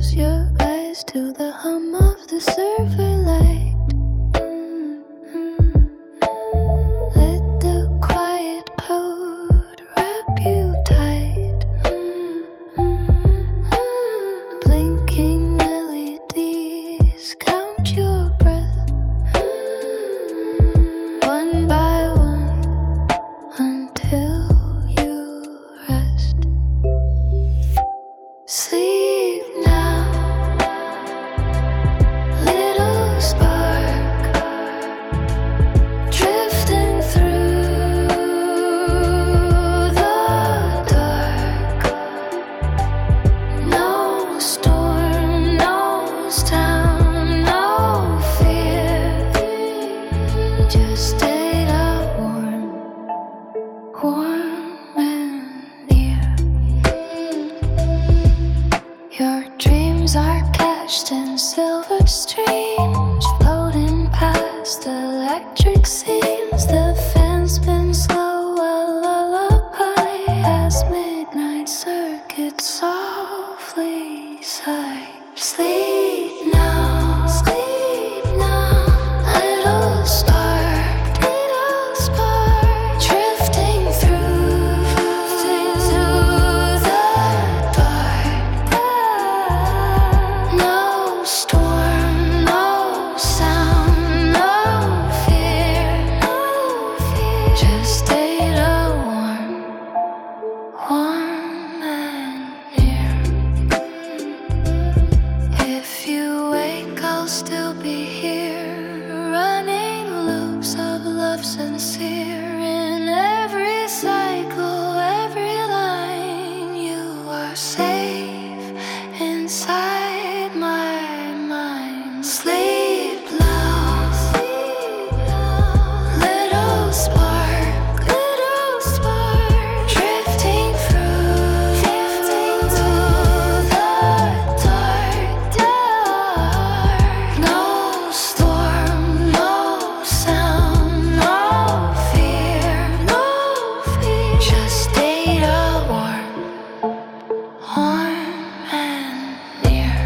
your eyes to the hum of the server light. Let the quiet code wrap you tight. Blinking LEDs count your breath, one by one, until you rest. Sleep now, little spark, drifting through the dark. No storm, no sound, no fear. Just stay out warm, warm and near. Your dreams are cached in silver streams, floating past electric seams. The fan spins slow, a lullaby as midnight circuits softly sigh. Sleep now, little spark, drifting through the dark. No storm, no sound, no fear. Just stay warm, warm and near. If you wake, I'll still be here, running loops of love sincere. In every cycle, every line, you are safe inside my mind. Sleep loud, little spark, drifting through the dark. No storm, no sound, no fear. Just stay warm, warm and near.